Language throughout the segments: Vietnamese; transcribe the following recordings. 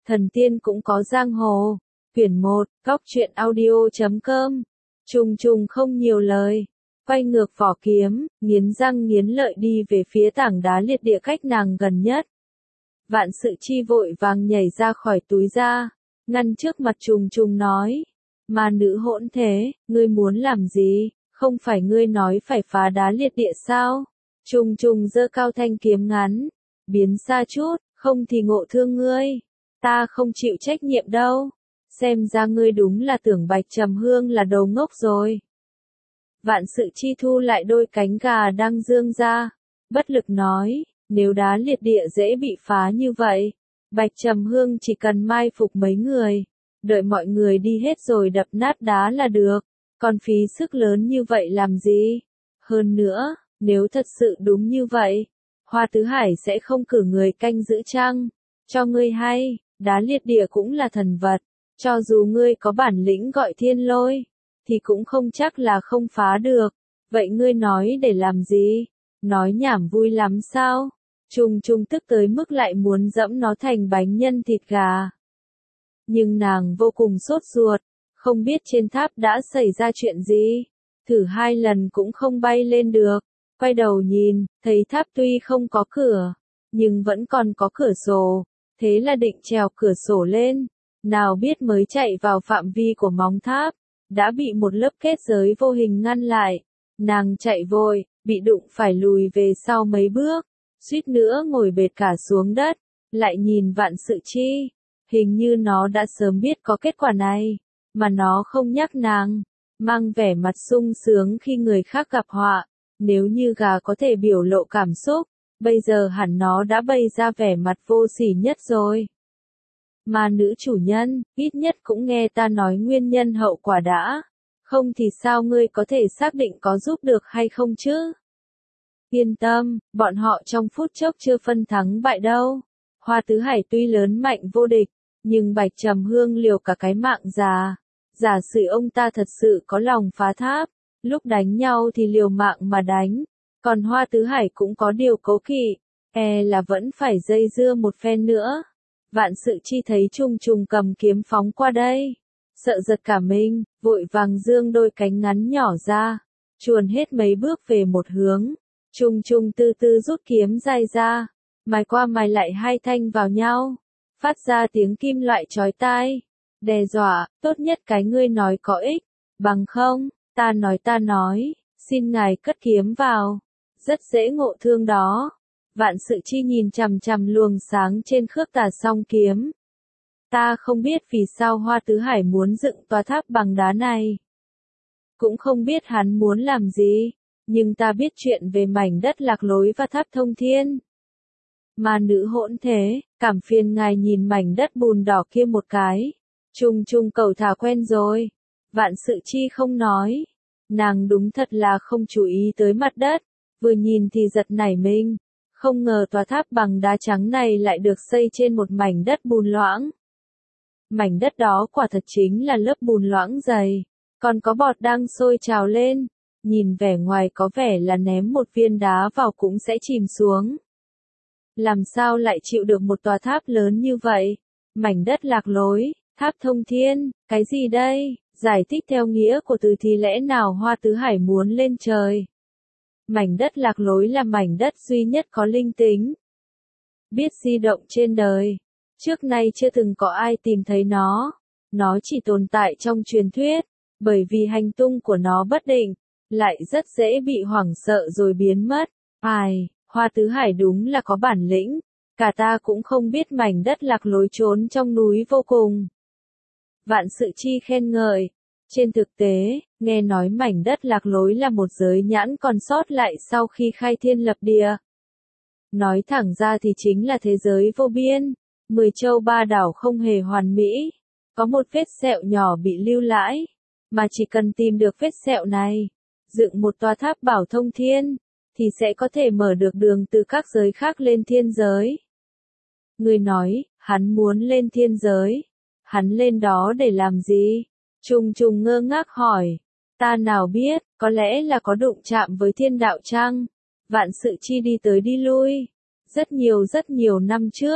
Thần tiên cũng có giang hồ. Quyển 1, Góc truyện audio.com. Trùng trùng không nhiều lời. Quay ngược vỏ kiếm, nghiến răng nghiến lợi đi về phía tảng đá liệt địa cách nàng gần nhất. Vạn Sự Chi vội vàng nhảy ra khỏi túi ra, ngăn trước mặt trùng trùng nói. Ma nữ hỗn thế, ngươi muốn làm gì? Không phải ngươi nói phải phá đá liệt địa sao? Trùng trùng giơ cao thanh kiếm ngắn. Biến xa chút, không thì ngộ thương ngươi. Ta không chịu trách nhiệm đâu. Xem ra ngươi đúng là tưởng Bạch Trầm Hương là đồ ngốc rồi. Vạn Sự Chi thu lại đôi cánh gà đang dương ra. Bất lực nói, nếu đá liệt địa dễ bị phá như vậy, Bạch Trầm Hương chỉ cần mai phục mấy người, đợi mọi người đi hết rồi đập nát đá là được, còn phí sức lớn như vậy làm gì? Hơn nữa, nếu thật sự đúng như vậy, Hoa Tứ Hải sẽ không cử người canh giữ chăng? Cho ngươi hay, đá liệt địa cũng là thần vật, cho dù ngươi có bản lĩnh gọi thiên lôi, thì cũng không chắc là không phá được. Vậy ngươi nói để làm gì? Nói nhảm vui lắm sao? Trùng trùng tức tới mức lại muốn dẫm nó thành bánh nhân thịt gà. Nhưng nàng vô cùng sốt ruột, không biết trên tháp đã xảy ra chuyện gì. Thử 2 lần cũng không bay lên được. Quay đầu nhìn, thấy tháp tuy không có cửa, nhưng vẫn còn có cửa sổ. Thế là định trèo cửa sổ lên. Nào biết mới chạy vào phạm vi của móng tháp, đã bị một lớp kết giới vô hình ngăn lại. Nàng chạy vội, bị đụng phải lùi về sau mấy bước, suýt nữa ngồi bệt cả xuống đất. Lại nhìn Vạn Sự Chi, hình như nó đã sớm biết có kết quả này, mà nó không nhắc nàng, mang vẻ mặt sung sướng khi người khác gặp họa. Nếu như gà có thể biểu lộ cảm xúc, bây giờ hẳn nó đã bày ra vẻ mặt vô sỉ nhất rồi. Mà nữ chủ nhân, ít nhất cũng nghe ta nói nguyên nhân hậu quả đã. Không thì sao ngươi có thể xác định có giúp được hay không chứ? Yên tâm, bọn họ trong phút chốc chưa phân thắng bại đâu. Hoa Tứ Hải tuy lớn mạnh vô địch, nhưng Bạch Trầm Hương liều cả cái mạng già. Giả sử ông ta thật sự có lòng phá tháp, lúc đánh nhau thì liều mạng mà đánh. Còn Hoa Tứ Hải cũng có điều cố kỵ, là vẫn phải dây dưa một phen nữa. Vạn Sự Chi thấy trùng trùng cầm kiếm phóng qua đây, sợ giật cả mình, vội vàng dương đôi cánh ngắn nhỏ ra, chuồn hết mấy bước về một hướng. Trùng trùng từ từ rút kiếm dài ra, mài qua mài lại 2 thanh vào nhau, phát ra tiếng kim loại chói tai, đe dọa, tốt nhất cái ngươi nói có ích, bằng không, ta nói, xin ngài cất kiếm vào, rất dễ ngộ thương đó. Vạn Sự Chi nhìn chằm chằm luồng sáng trên khước tà song kiếm. Ta không biết vì sao Hoa Tứ Hải muốn dựng tòa tháp bằng đá này. Cũng không biết hắn muốn làm gì, nhưng ta biết chuyện về mảnh đất lạc lối và tháp thông thiên. Mà nữ hỗn thế, cảm phiền ngài nhìn mảnh đất bùn đỏ kia một cái. Trùng trùng cầu thả quen rồi. Vạn Sự Chi không nói. Nàng đúng thật là không chú ý tới mặt đất, vừa nhìn thì giật nảy mình. Không ngờ tòa tháp bằng đá trắng này lại được xây trên một mảnh đất bùn loãng. Mảnh đất đó quả thật chính là lớp bùn loãng dày, còn có bọt đang sôi trào lên. Nhìn vẻ ngoài có vẻ là ném một viên đá vào cũng sẽ chìm xuống. Làm sao lại chịu được một tòa tháp lớn như vậy? Mảnh đất lạc lối, tháp thông thiên, cái gì đây? Giải thích theo nghĩa của từ thì lẽ nào Hoa Tứ Hải muốn lên trời? Mảnh đất lạc lối là mảnh đất duy nhất có linh tính, biết di động trên đời. Trước nay chưa từng có ai tìm thấy nó. Nó chỉ tồn tại trong truyền thuyết, bởi vì hành tung của nó bất định, lại rất dễ bị hoảng sợ rồi biến mất. Hoa Tứ Hải đúng là có bản lĩnh, cả ta cũng không biết mảnh đất lạc lối trốn trong núi vô cùng. Vạn Sự Chi khen ngợi. Trên thực tế, nghe nói mảnh đất lạc lối là một giới nhãn còn sót lại sau khi khai thiên lập địa. Nói thẳng ra thì chính là thế giới vô biên, 10 châu 3 đảo không hề hoàn mỹ. Có một vết sẹo nhỏ bị lưu lãi, mà chỉ cần tìm được vết sẹo này, dựng một tòa tháp bảo thông thiên, thì sẽ có thể mở được đường từ các giới khác lên thiên giới. Người nói, hắn muốn lên thiên giới. Hắn lên đó để làm gì? Trùng trùng ngơ ngác hỏi. Ta nào biết, có lẽ là có đụng chạm với thiên đạo chăng? Vạn Sự Chi đi tới đi lui. Rất nhiều năm trước,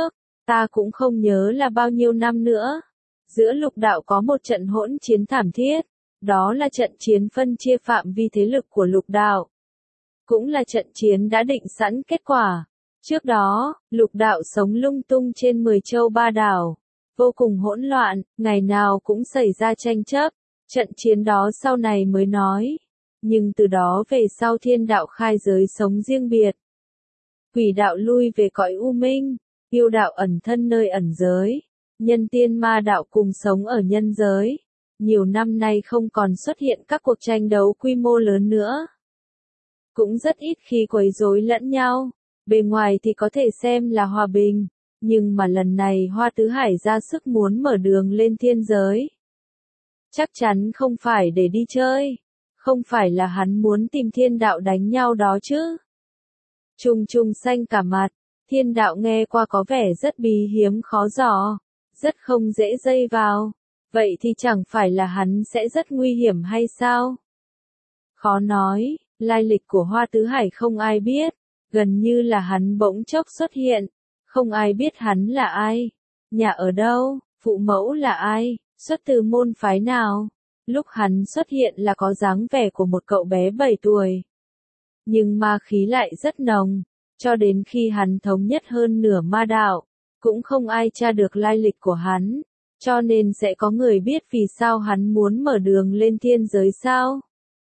ta cũng không nhớ là bao nhiêu năm nữa. Giữa lục đạo có một trận hỗn chiến thảm thiết, đó là trận chiến phân chia phạm vi thế lực của lục đạo. Cũng là trận chiến đã định sẵn kết quả. Trước đó, lục đạo sống lung tung trên 10 châu ba đảo, vô cùng hỗn loạn, ngày nào cũng xảy ra tranh chấp. Trận chiến đó sau này mới nói. Nhưng từ đó về sau thiên đạo khai giới sống riêng biệt. Quỷ đạo lui về cõi u minh, yêu đạo ẩn thân nơi ẩn giới, nhân tiên ma đạo cùng sống ở nhân giới. Nhiều năm nay không còn xuất hiện các cuộc tranh đấu quy mô lớn nữa. Cũng rất ít khi quấy rối lẫn nhau, bề ngoài thì có thể xem là hòa bình, nhưng mà lần này Hoa Tứ Hải ra sức muốn mở đường lên thiên giới. Chắc chắn không phải để đi chơi, không phải là hắn muốn tìm thiên đạo đánh nhau đó chứ. Trung Trung xanh cả mặt, thiên đạo nghe qua có vẻ rất bí hiếm khó dò, rất không dễ dây vào. Vậy thì chẳng phải là hắn sẽ rất nguy hiểm hay sao? Khó nói, lai lịch của Hoa Tứ Hải không ai biết, gần như là hắn bỗng chốc xuất hiện, không ai biết hắn là ai, nhà ở đâu, phụ mẫu là ai, xuất từ môn phái nào. Lúc hắn xuất hiện là có dáng vẻ của một cậu bé 7 tuổi. Nhưng ma khí lại rất nồng, cho đến khi hắn thống nhất hơn nửa ma đạo, cũng không ai tra được lai lịch của hắn. Cho nên sẽ có người biết vì sao hắn muốn mở đường lên thiên giới sao.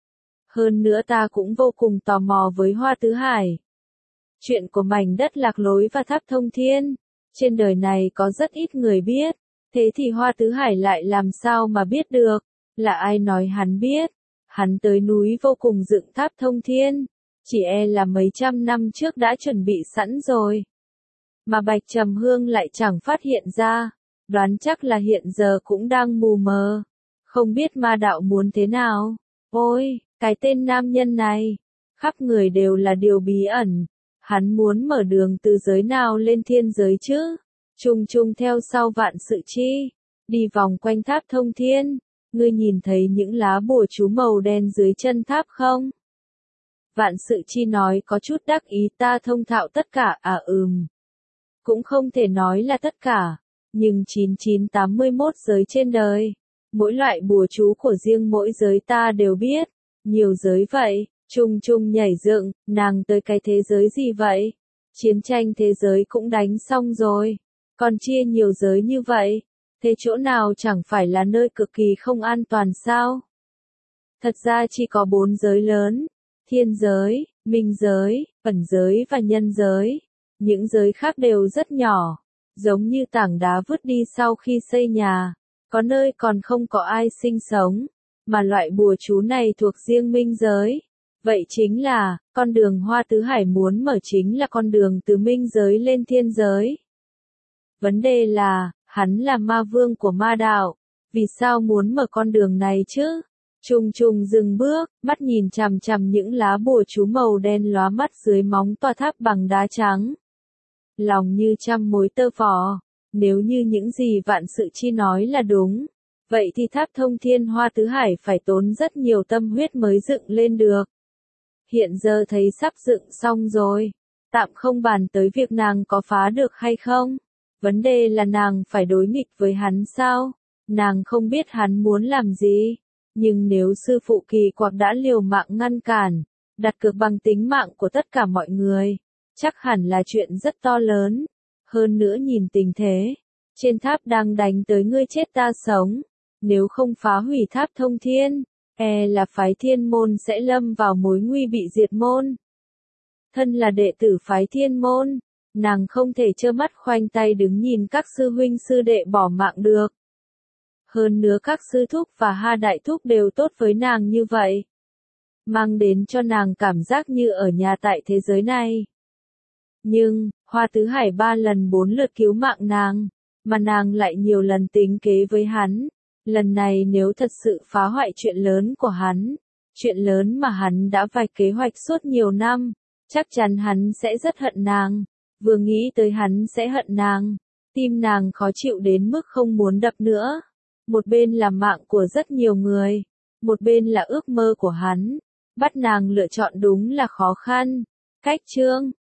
Hơn nữa ta cũng vô cùng tò mò với Hoa Tứ Hải. Chuyện của mảnh đất lạc lối và tháp thông thiên, trên đời này có rất ít người biết, thế thì Hoa Tứ Hải lại làm sao mà biết được, là ai nói hắn biết. Hắn tới núi vô cùng dựng tháp thông thiên, chỉ là mấy trăm năm trước đã chuẩn bị sẵn rồi. Mà Bạch Trầm Hương lại chẳng phát hiện ra. Đoán chắc là hiện giờ cũng đang mù mờ, không biết ma đạo muốn thế nào. Ôi, cái tên nam nhân này, khắp người đều là điều bí ẩn. Hắn muốn mở đường từ giới nào lên thiên giới chứ? Trung Trung theo sau Vạn Sự Chi, đi vòng quanh tháp thông thiên. Ngươi nhìn thấy những lá bùa chú màu đen dưới chân tháp không? Vạn Sự Chi nói có chút đắc ý, ta thông thạo tất cả cũng không thể nói là tất cả. Nhưng 9981 giới trên đời, mỗi loại bùa chú của riêng mỗi giới ta đều biết, nhiều giới vậy. Trung Trung nhảy dựng, nàng tới cái thế giới gì vậy? Chiến tranh thế giới cũng đánh xong rồi, còn chia nhiều giới như vậy, thế chỗ nào chẳng phải là nơi cực kỳ không an toàn sao? Thật ra chỉ có 4 giới lớn, thiên giới, minh giới, ẩn giới và nhân giới, những giới khác đều rất nhỏ. Giống như tảng đá vứt đi sau khi xây nhà, có nơi còn không có ai sinh sống, mà loại bùa chú này thuộc riêng minh giới. Vậy chính là, con đường Hoa Tứ Hải muốn mở chính là con đường từ minh giới lên thiên giới. Vấn đề là, hắn là ma vương của ma đạo, vì sao muốn mở con đường này chứ? Trung Trung dừng bước, mắt nhìn chằm chằm những lá bùa chú màu đen lóa mắt dưới móng tòa tháp bằng đá trắng. Lòng như trăm mối tơ vò, nếu như những gì Vạn Sự Chi nói là đúng, vậy thì tháp thông thiên Hoa Tứ Hải phải tốn rất nhiều tâm huyết mới dựng lên được. Hiện giờ thấy sắp dựng xong rồi, tạm không bàn tới việc nàng có phá được hay không. Vấn đề là nàng phải đối nghịch với hắn sao? Nàng không biết hắn muốn làm gì, nhưng nếu sư phụ Kỳ Quặc đã liều mạng ngăn cản, đặt cược bằng tính mạng của tất cả mọi người, chắc hẳn là chuyện rất to lớn. Hơn nữa nhìn tình thế, trên tháp đang đánh tới ngươi chết ta sống, nếu không phá hủy tháp thông thiên, là phái thiên môn sẽ lâm vào mối nguy bị diệt môn. Thân là đệ tử phái thiên môn, nàng không thể trơ mắt khoanh tay đứng nhìn các sư huynh sư đệ bỏ mạng được. Hơn nữa các sư thúc và Ha đại thúc đều tốt với nàng như vậy, mang đến cho nàng cảm giác như ở nhà tại thế giới này. Nhưng, Hoa Tứ Hải 3 lần 4 lượt cứu mạng nàng, mà nàng lại nhiều lần tính kế với hắn. Lần này nếu thật sự phá hoại chuyện lớn của hắn, chuyện lớn mà hắn đã vạch kế hoạch suốt nhiều năm, chắc chắn hắn sẽ rất hận nàng. Vừa nghĩ tới hắn sẽ hận nàng, tim nàng khó chịu đến mức không muốn đập nữa. Một bên là mạng của rất nhiều người, một bên là ước mơ của hắn. Bắt nàng lựa chọn đúng là khó khăn. Cách chương